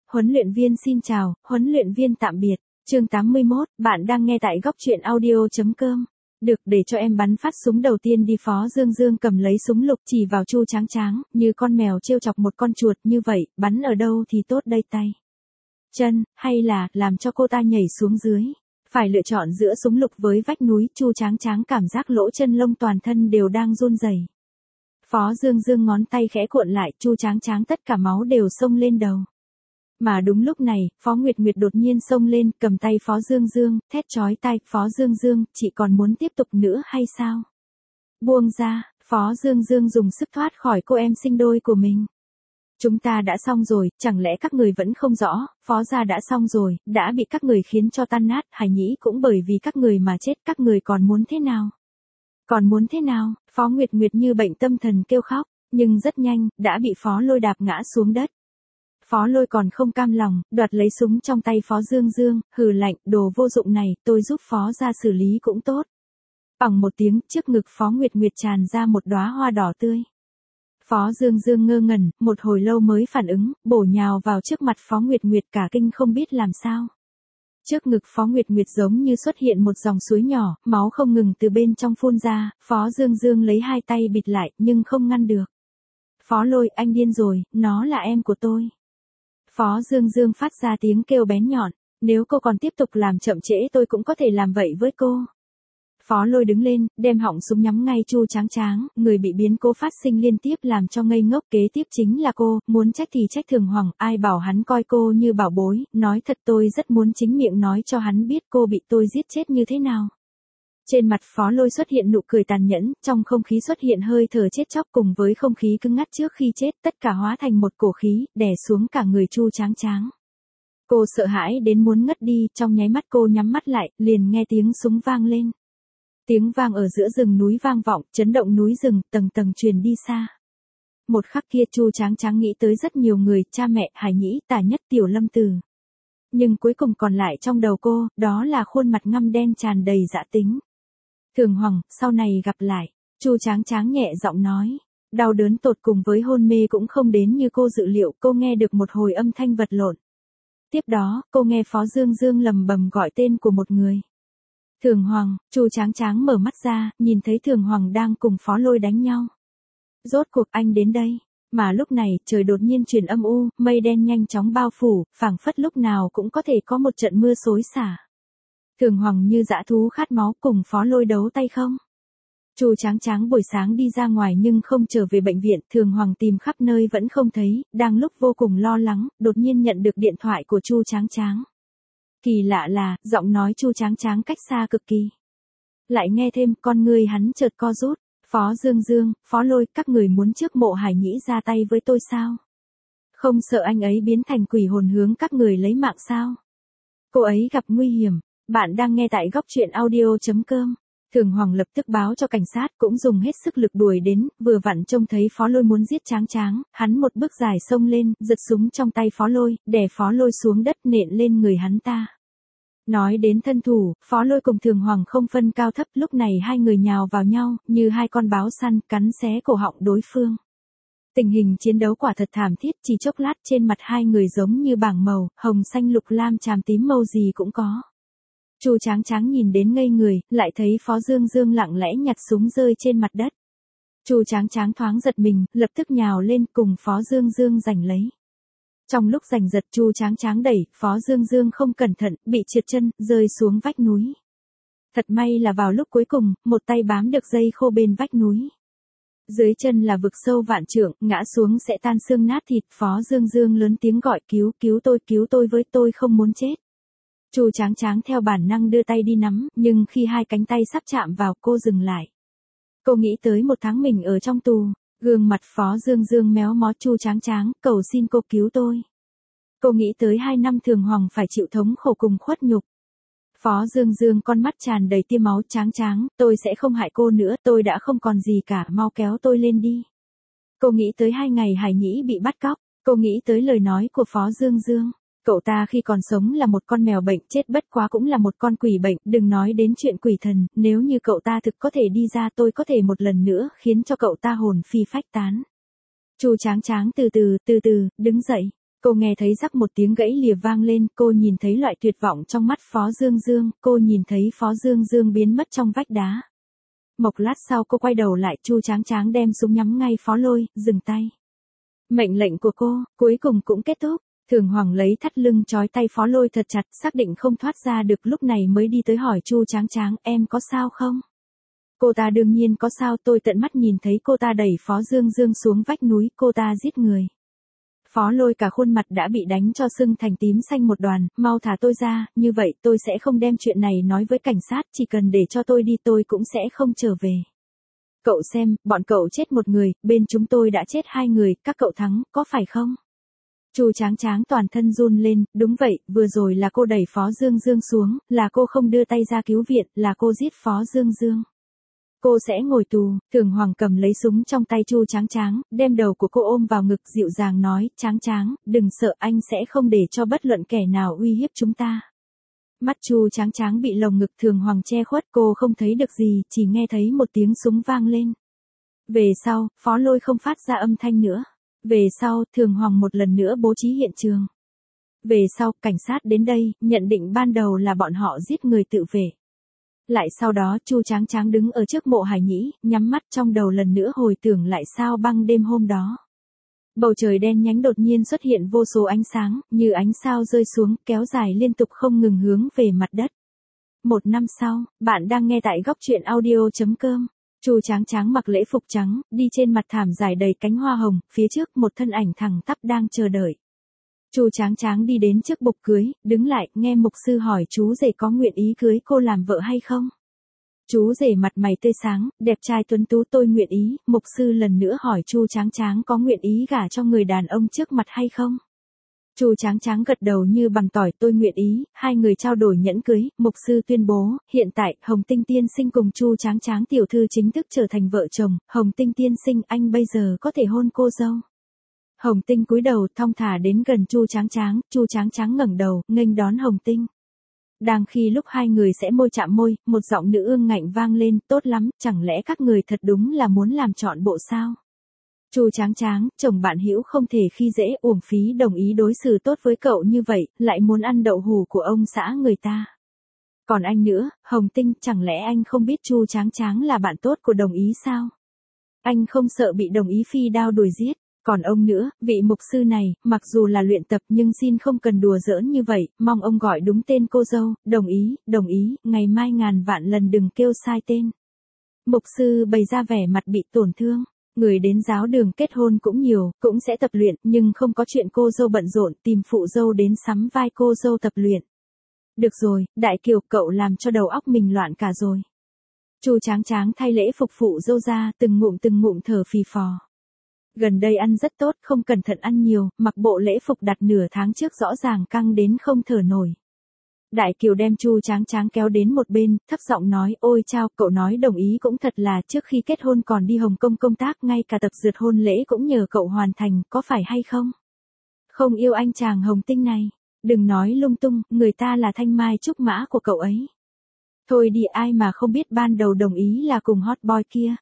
Huấn luyện viên xin chào, huấn luyện viên tạm biệt. Chương 81, bạn đang nghe tại góc truyện audio.com. Được, để cho em bắn phát súng đầu tiên đi. Phó Dương Dương cầm lấy súng lục chỉ vào Chu Tráng Tráng, như con mèo trêu chọc một con chuột như vậy, bắn ở đâu thì tốt đây, tay, chân, hay là làm cho cô ta nhảy xuống dưới. Phải lựa chọn giữa súng lục với vách núi. Chu Tráng Tráng cảm giác lỗ chân lông toàn thân đều đang run rẩy. Phó Dương Dương ngón tay khẽ cuộn lại, Chu Tráng Tráng tất cả máu đều xông lên đầu. Mà đúng lúc này, Phó Nguyệt Nguyệt đột nhiên xông lên, cầm tay Phó Dương Dương, thét chói tai, Phó Dương Dương, chị còn muốn tiếp tục nữa hay sao? Buông ra. Phó Dương Dương dùng sức thoát khỏi cô em sinh đôi của mình. Chúng ta đã xong rồi, chẳng lẽ các người vẫn không rõ, Phó gia đã xong rồi, đã bị các người khiến cho tan nát, Hải Nhĩ cũng bởi vì các người mà chết, các người còn muốn thế nào? Còn muốn thế nào? Phó Nguyệt Nguyệt như bệnh tâm thần kêu khóc, nhưng rất nhanh, đã bị Phó Lôi đạp ngã xuống đất. Phó Lôi còn không cam lòng, đoạt lấy súng trong tay Phó Dương Dương, hừ lạnh, đồ vô dụng này, tôi giúp Phó gia xử lý cũng tốt. Bằng một tiếng, trước ngực Phó Nguyệt Nguyệt tràn ra một đóa hoa đỏ tươi. Phó Dương Dương ngơ ngẩn, một hồi lâu mới phản ứng, bổ nhào vào trước mặt Phó Nguyệt Nguyệt cả kinh không biết làm sao. Trước ngực Phó Nguyệt Nguyệt giống như xuất hiện một dòng suối nhỏ, máu không ngừng từ bên trong phun ra, Phó Dương Dương lấy hai tay bịt lại, nhưng không ngăn được. Phó Lôi, anh điên rồi, nó là em của tôi. Phó Dương Dương phát ra tiếng kêu bén nhọn, nếu cô còn tiếp tục làm chậm trễ tôi cũng có thể làm vậy với cô. Phó Lôi đứng lên, đem họng súng nhắm ngay Chu Tráng Tráng, người bị biến cố phát sinh liên tiếp làm cho ngây ngốc. Kế tiếp chính là cô, muốn trách thì trách Thường Hoàng, ai bảo hắn coi cô như bảo bối, nói thật tôi rất muốn chính miệng nói cho hắn biết cô bị tôi giết chết như thế nào. Trên mặt Phó Lôi xuất hiện nụ cười tàn nhẫn, trong không khí xuất hiện hơi thở chết chóc cùng với không khí cứng ngắt trước khi chết, tất cả hóa thành một cổ khí, đè xuống cả người Chu Tráng Tráng. Cô sợ hãi đến muốn ngất đi, trong nháy mắt cô nhắm mắt lại, liền nghe tiếng súng vang lên. Tiếng vang ở giữa rừng núi vang vọng, chấn động núi rừng, tầng tầng truyền đi xa. Một khắc kia Chu Tráng Tráng nghĩ tới rất nhiều người, cha mẹ, Hải Nhĩ, Tả Nhất, Tiểu Lâm Tử. Nhưng cuối cùng còn lại trong đầu cô, đó là khuôn mặt ngăm đen tràn đầy dã tính. Thường Hoàng, sau này gặp lại, Chu Tráng Tráng nhẹ giọng nói. Đau đớn tột cùng với hôn mê cũng không đến như cô dự liệu, cô nghe được một hồi âm thanh vật lộn. Tiếp đó, cô nghe Phó Dương Dương lầm bầm gọi tên của một người. Thường Hoàng. Chu Tráng Tráng mở mắt ra, nhìn thấy Thường Hoàng đang cùng Phó Lôi đánh nhau. Rốt cuộc anh đến đây. Mà lúc này, trời đột nhiên chuyển âm u, mây đen nhanh chóng bao phủ, phảng phất lúc nào cũng có thể có một trận mưa xối xả. Thường Hoàng như dã thú khát máu, cùng Phó Lôi đấu tay không. Chu Tráng Tráng buổi sáng đi ra ngoài nhưng không trở về bệnh viện, Thường Hoàng tìm khắp nơi vẫn không thấy, đang lúc vô cùng lo lắng, đột nhiên nhận được điện thoại của Chu Tráng Tráng. Kỳ lạ là, giọng nói Chu Tráng Tráng cách xa cực kỳ. Lại nghe thêm, con người hắn chợt co rút. Phó Dương Dương, Phó Lôi, các người muốn trước mộ Hải Nhĩ ra tay với tôi sao? Không sợ anh ấy biến thành quỷ hồn hướng các người lấy mạng sao? Cô ấy gặp nguy hiểm. Bạn đang nghe tại góc truyện audio.com. Thường Hoàng lập tức báo cho cảnh sát, cũng dùng hết sức lực đuổi đến, vừa vặn trông thấy Phó Lôi muốn giết Tráng Tráng, hắn một bước dài xông lên, giật súng trong tay Phó Lôi, đè Phó Lôi xuống đất nện lên người hắn ta. Nói đến thân thủ, Phó Lôi cùng Thường Hoàng không phân cao thấp, lúc này hai người nhào vào nhau, như hai con báo săn, cắn xé cổ họng đối phương. Tình hình chiến đấu quả thật thảm thiết, chỉ chốc lát trên mặt hai người giống như bảng màu, hồng xanh lục lam chàm tím màu gì cũng có. Chu Tráng Tráng nhìn đến ngây người, lại thấy Phó Dương Dương lặng lẽ nhặt súng rơi trên mặt đất. Chu Tráng Tráng thoáng giật mình, lập tức nhào lên cùng Phó Dương Dương giành lấy. Trong lúc giành giật Chu Tráng Tráng đẩy, Phó Dương Dương không cẩn thận, bị trượt chân, rơi xuống vách núi. Thật may là vào lúc cuối cùng, một tay bám được dây khô bên vách núi. Dưới chân là vực sâu vạn trượng, ngã xuống sẽ tan xương nát thịt, Phó Dương Dương lớn tiếng gọi cứu tôi với, tôi không muốn chết. Chu Tráng Tráng theo bản năng đưa tay đi nắm, nhưng khi hai cánh tay sắp chạm vào cô dừng lại. Cô nghĩ tới một tháng mình ở trong tù, gương mặt Phó Dương Dương méo mó. Chu Tráng Tráng, cầu xin cô cứu tôi. Cô nghĩ tới 2 năm Thường Hoàng phải chịu thống khổ cùng khuất nhục. Phó Dương Dương con mắt tràn đầy tia máu. Tráng Tráng, tôi sẽ không hại cô nữa, tôi đã không còn gì cả, mau kéo tôi lên đi. Cô nghĩ tới 2 ngày Hải Nhĩ bị bắt cóc, cô nghĩ tới lời nói của Phó Dương Dương. Cậu ta khi còn sống là một con mèo bệnh, chết bất quá cũng là một con quỷ bệnh, đừng nói đến chuyện quỷ thần, nếu như cậu ta thực có thể đi ra tôi có thể một lần nữa khiến cho cậu ta hồn phi phách tán. Chu Tráng Tráng từ từ, đứng dậy. Cô nghe thấy rắc một tiếng gãy lìa vang lên, cô nhìn thấy loại tuyệt vọng trong mắt Phó Dương Dương, cô nhìn thấy Phó Dương Dương biến mất trong vách đá. Một lát sau cô quay đầu lại, Chu Tráng Tráng đem súng nhắm ngay Phó Lôi, dừng tay. Mệnh lệnh của cô, cuối cùng cũng kết thúc. Thường Hoàng lấy thắt lưng trói tay Phó Lôi thật chặt, xác định không thoát ra được, lúc này mới đi tới hỏi Chu Tráng Tráng, em có sao không? Cô ta đương nhiên có sao, tôi tận mắt nhìn thấy cô ta đẩy Phó Dương Dương xuống vách núi, cô ta giết người. Phó Lôi cả khuôn mặt đã bị đánh cho sưng thành tím xanh một đoàn, mau thả tôi ra, như vậy tôi sẽ không đem chuyện này nói với cảnh sát, chỉ cần để cho tôi đi tôi cũng sẽ không trở về. Cậu xem, bọn cậu chết một người, bên chúng tôi đã chết 2 người, các cậu thắng, có phải không? Chu Tráng Tráng toàn thân run lên, đúng vậy, vừa rồi là cô đẩy Phó Dương Dương xuống, là cô không đưa tay ra cứu viện, là cô giết Phó Dương Dương. Cô sẽ ngồi tù. Thường Hoàng cầm lấy súng trong tay Chu Tráng Tráng, đem đầu của cô ôm vào ngực, dịu dàng nói, Tráng Tráng, đừng sợ, anh sẽ không để cho bất luận kẻ nào uy hiếp chúng ta. Mắt Chu Tráng Tráng bị lồng ngực Thường Hoàng che khuất, cô không thấy được gì, chỉ nghe thấy một tiếng súng vang lên. Về sau, Phó Lôi không phát ra âm thanh nữa. Về sau, Thường Hoàng một lần nữa bố trí hiện trường. Về sau, cảnh sát đến đây, nhận định ban đầu là bọn họ giết người tự vệ. Lại sau đó, Chu Tráng Tráng đứng ở trước mộ Hải Nhĩ, nhắm mắt trong đầu lần nữa hồi tưởng lại sao băng đêm hôm đó. Bầu trời đen nhánh đột nhiên xuất hiện vô số ánh sáng, như ánh sao rơi xuống, kéo dài liên tục không ngừng hướng về mặt đất. 1 năm sau, bạn đang nghe tại góc truyện audio.com. Chu Tráng Tráng mặc lễ phục trắng, đi trên mặt thảm dài đầy cánh hoa hồng, phía trước một thân ảnh thẳng tắp đang chờ đợi. Chu Tráng Tráng đi đến trước bục cưới, đứng lại, nghe mục sư hỏi chú rể có nguyện ý cưới cô làm vợ hay không. Chú rể mặt mày tươi sáng, đẹp trai tuấn tú, tôi nguyện ý. Mục sư lần nữa hỏi Chu Tráng Tráng có nguyện ý gả cho người đàn ông trước mặt hay không. Chu Tráng Tráng gật đầu như bằng tỏi, tôi nguyện ý. Hai người trao đổi nhẫn cưới, mục sư tuyên bố, hiện tại, Hồng Tinh tiên sinh cùng Chu Tráng Tráng tiểu thư chính thức trở thành vợ chồng. Hồng Tinh tiên sinh, anh bây giờ có thể hôn cô dâu. Hồng Tinh cúi đầu thong thả đến gần Chu Tráng Tráng, Chu Tráng Tráng ngẩng đầu, nghênh đón Hồng Tinh. Đang khi lúc hai người sẽ môi chạm môi, một giọng nữ ương ngạnh vang lên, tốt lắm, chẳng lẽ các người thật đúng là muốn làm trọn bộ sao? Chu Tráng Tráng, chồng bạn hữu không thể khi dễ, uổng phí đồng ý đối xử tốt với cậu như vậy, lại muốn ăn đậu hủ của ông xã người ta. Còn anh nữa, Hồng Tinh, chẳng lẽ anh không biết Chu Tráng Tráng là bạn tốt của đồng ý sao? Anh không sợ bị đồng ý phi đao đuổi giết. Còn ông nữa, vị mục sư này, mặc dù là luyện tập nhưng xin không cần đùa giỡn như vậy, mong ông gọi đúng tên cô dâu, đồng ý, ngày mai ngàn vạn lần đừng kêu sai tên. Mục sư bày ra vẻ mặt bị tổn thương, người đến giáo đường kết hôn cũng nhiều, cũng sẽ tập luyện, nhưng không có chuyện cô dâu bận rộn tìm phụ dâu đến sắm vai cô dâu tập luyện. Được rồi, Đại Kiều, cậu làm cho đầu óc mình loạn cả rồi. Chu Tráng Tráng thay lễ phục phụ dâu ra, từng ngụm thở phì phò. Gần đây ăn rất tốt, không cẩn thận ăn nhiều, mặc bộ lễ phục đặt nửa tháng trước rõ ràng căng đến không thở nổi. Đại Kiều đem Chu Tráng Tráng kéo đến một bên, thấp giọng nói, ôi chao, cậu nói đồng ý cũng thật là, trước khi kết hôn còn đi Hồng Kông công tác, ngay cả tập dượt hôn lễ cũng nhờ cậu hoàn thành, có phải hay không? Không yêu anh chàng Hồng Tinh này, đừng nói lung tung, người ta là thanh mai trúc mã của cậu ấy. Thôi đi, ai mà không biết ban đầu đồng ý là cùng hot boy kia.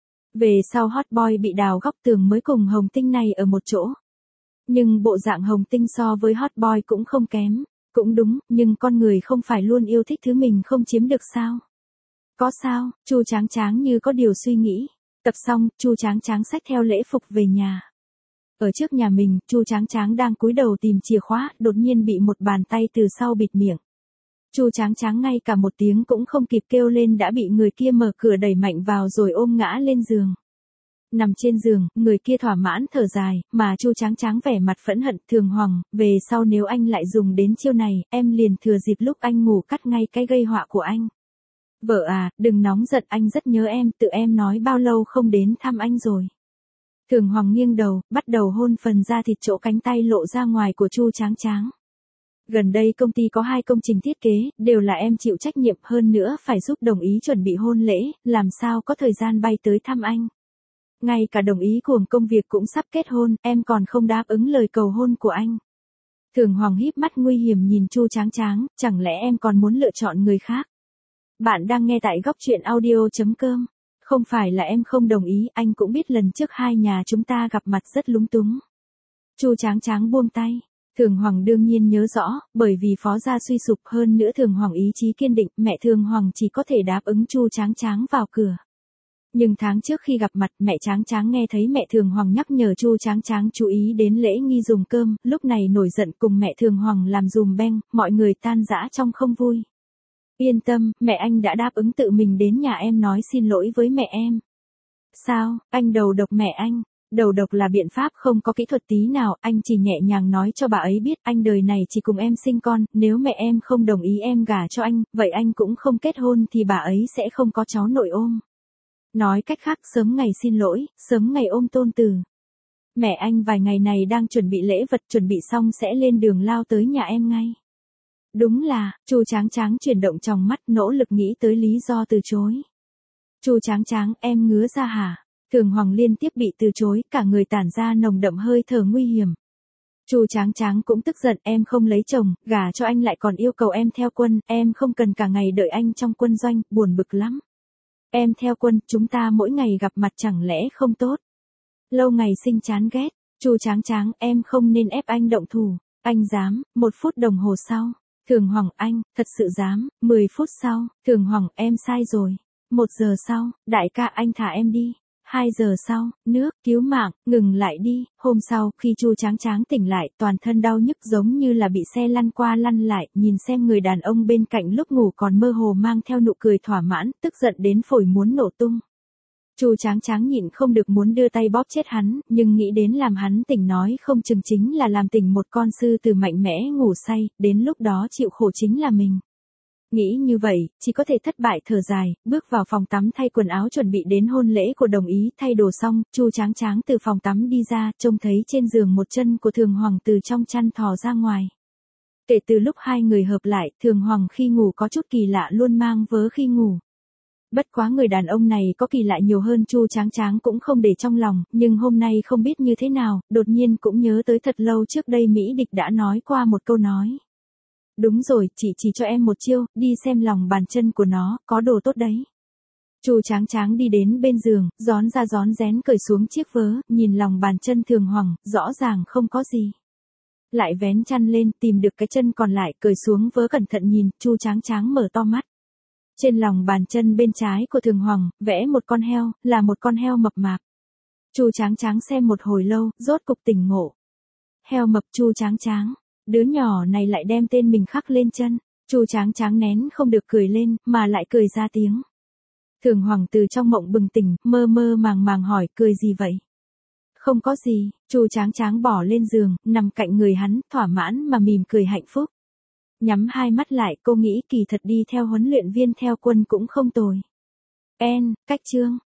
Về sau hot boy bị đào góc tường mới cùng Hồng Tinh này ở một chỗ. Nhưng bộ dạng Hồng Tinh so với hot boy cũng không kém. Cũng đúng, nhưng con người không phải luôn yêu thích thứ mình không chiếm được sao? Có sao? Chu Tráng Tráng như có điều suy nghĩ. Tập xong, Chu Tráng Tráng xách theo lễ phục về nhà. Ở trước nhà mình, Chu Tráng Tráng đang cúi đầu tìm chìa khóa, đột nhiên bị một bàn tay từ sau bịt miệng. Chu Tráng Tráng ngay cả một tiếng cũng không kịp kêu lên đã bị người kia mở cửa đẩy mạnh vào rồi ôm ngã lên giường. Nằm trên giường, người kia thỏa mãn thở dài, mà Chu Tráng Tráng vẻ mặt phẫn hận, Thường Hoàng, về sau nếu anh lại dùng đến chiêu này, em liền thừa dịp lúc anh ngủ cắt ngay cái gây họa của anh. Vợ à, đừng nóng giận, anh rất nhớ em, tự em nói bao lâu không đến thăm anh rồi. Thường Hoàng nghiêng đầu, bắt đầu hôn phần da thịt chỗ cánh tay lộ ra ngoài của Chu Tráng Tráng. Gần đây công ty có 2 công trình thiết kế, đều là em chịu trách nhiệm, hơn nữa phải giúp đồng ý chuẩn bị hôn lễ, làm sao có thời gian bay tới thăm anh. Ngay cả đồng ý cuồng công việc cũng sắp kết hôn, em còn không đáp ứng lời cầu hôn của anh. Thường Hoàng híp mắt nguy hiểm nhìn Chu Tráng Tráng, chẳng lẽ em còn muốn lựa chọn người khác? Bạn đang nghe tại góc truyện audio.com. Không phải là em không đồng ý, anh cũng biết lần trước hai nhà chúng ta gặp mặt rất lúng túng. Chu Tráng Tráng buông tay. Thường Hoàng đương nhiên nhớ rõ, bởi vì Phó gia suy sụp hơn nữa Thường Hoàng ý chí kiên định, mẹ Thường Hoàng chỉ có thể đáp ứng Chu Tráng Tráng vào cửa. Nhưng tháng trước khi gặp mặt mẹ Tráng Tráng nghe thấy mẹ Thường Hoàng nhắc nhở Chu Tráng Tráng chú ý đến lễ nghi dùng cơm, lúc này nổi giận cùng mẹ Thường Hoàng làm dùm beng, mọi người tan rã trong không vui. Yên tâm, mẹ anh đã đáp ứng tự mình đến nhà em nói xin lỗi với mẹ em. Sao, anh đầu độc mẹ anh? Đầu độc là biện pháp không có kỹ thuật tí nào, anh chỉ nhẹ nhàng nói cho bà ấy biết anh đời này chỉ cùng em sinh con, nếu mẹ em không đồng ý em gả cho anh, vậy anh cũng không kết hôn thì bà ấy sẽ không có cháu nội ôm. Nói cách khác sớm ngày xin lỗi, sớm ngày ôm tôn tử. Mẹ anh vài ngày này đang chuẩn bị lễ vật, chuẩn bị xong sẽ lên đường lao tới nhà em ngay. Đúng là, Chu Tráng Tráng chuyển động trong mắt nỗ lực nghĩ tới lý do từ chối. Chu Tráng Tráng em ngứa ra hả? Thường Hoàng liên tiếp bị từ chối, cả người tản ra nồng đậm hơi thở nguy hiểm. Chu Tráng Tráng cũng tức giận, em không lấy chồng, gả cho anh lại còn yêu cầu em theo quân, em không cần cả ngày đợi anh trong quân doanh, buồn bực lắm. Em theo quân, chúng ta mỗi ngày gặp mặt chẳng lẽ không tốt? Lâu ngày sinh chán ghét, Chu Tráng Tráng em không nên ép anh động thủ, anh dám, 1 phút đồng hồ sau. Thường Hoàng anh, thật sự dám, 10 phút sau, Thường Hoàng em sai rồi. 1 giờ sau, đại ca anh thả em đi. 2 giờ sau, nước, cứu mạng, ngừng lại đi. Hôm sau, khi Chu Tráng Tráng tỉnh lại, toàn thân đau nhức giống như là bị xe lăn qua lăn lại, nhìn xem người đàn ông bên cạnh lúc ngủ còn mơ hồ mang theo nụ cười thỏa mãn, tức giận đến phổi muốn nổ tung. Chu Tráng Tráng nhịn không được muốn đưa tay bóp chết hắn, nhưng nghĩ đến làm hắn tỉnh nói không chừng chính là làm tỉnh một con sư tử mạnh mẽ ngủ say, đến lúc đó chịu khổ chính là mình. Nghĩ như vậy, chỉ có thể thất bại thở dài, bước vào phòng tắm thay quần áo chuẩn bị đến hôn lễ của đồng ý, thay đồ xong, Chu Tráng Tráng từ phòng tắm đi ra, trông thấy trên giường một chân của Thường Hoàng từ trong chăn thò ra ngoài. Kể từ lúc hai người hợp lại, Thường Hoàng khi ngủ có chút kỳ lạ luôn mang vớ khi ngủ. Bất quá người đàn ông này có kỳ lạ nhiều hơn Chu Tráng Tráng cũng không để trong lòng, nhưng hôm nay không biết như thế nào, đột nhiên cũng nhớ tới thật lâu trước đây Mỹ Địch đã nói qua một câu nói. Đúng rồi, chị chỉ cho em một chiêu, đi xem lòng bàn chân của nó, có đồ tốt đấy. Chu Tráng Tráng đi đến bên giường, rón ra rón rén cởi xuống chiếc vớ, nhìn lòng bàn chân Thường Hoàng, rõ ràng không có gì. Lại vén chăn lên, tìm được cái chân còn lại, cởi xuống vớ cẩn thận nhìn, Chu Tráng Tráng mở to mắt. Trên lòng bàn chân bên trái của Thường Hoàng, vẽ một con heo, là một con heo mập mạp. Chu Tráng Tráng xem một hồi lâu, rốt cục tỉnh ngộ. Heo mập Chu Tráng Tráng, đứa nhỏ này lại đem tên mình khắc lên chân. Chu Tráng Tráng nén không được cười lên, mà lại cười ra tiếng. Thường Hoàng từ trong mộng bừng tỉnh, mơ mơ màng màng hỏi, cười gì vậy? Không có gì, Chu Tráng Tráng bỏ lên giường, nằm cạnh người hắn, thỏa mãn mà mỉm cười hạnh phúc. Nhắm hai mắt lại, cô nghĩ kỳ thật đi theo huấn luyện viên theo quân cũng không tồi. Cách chương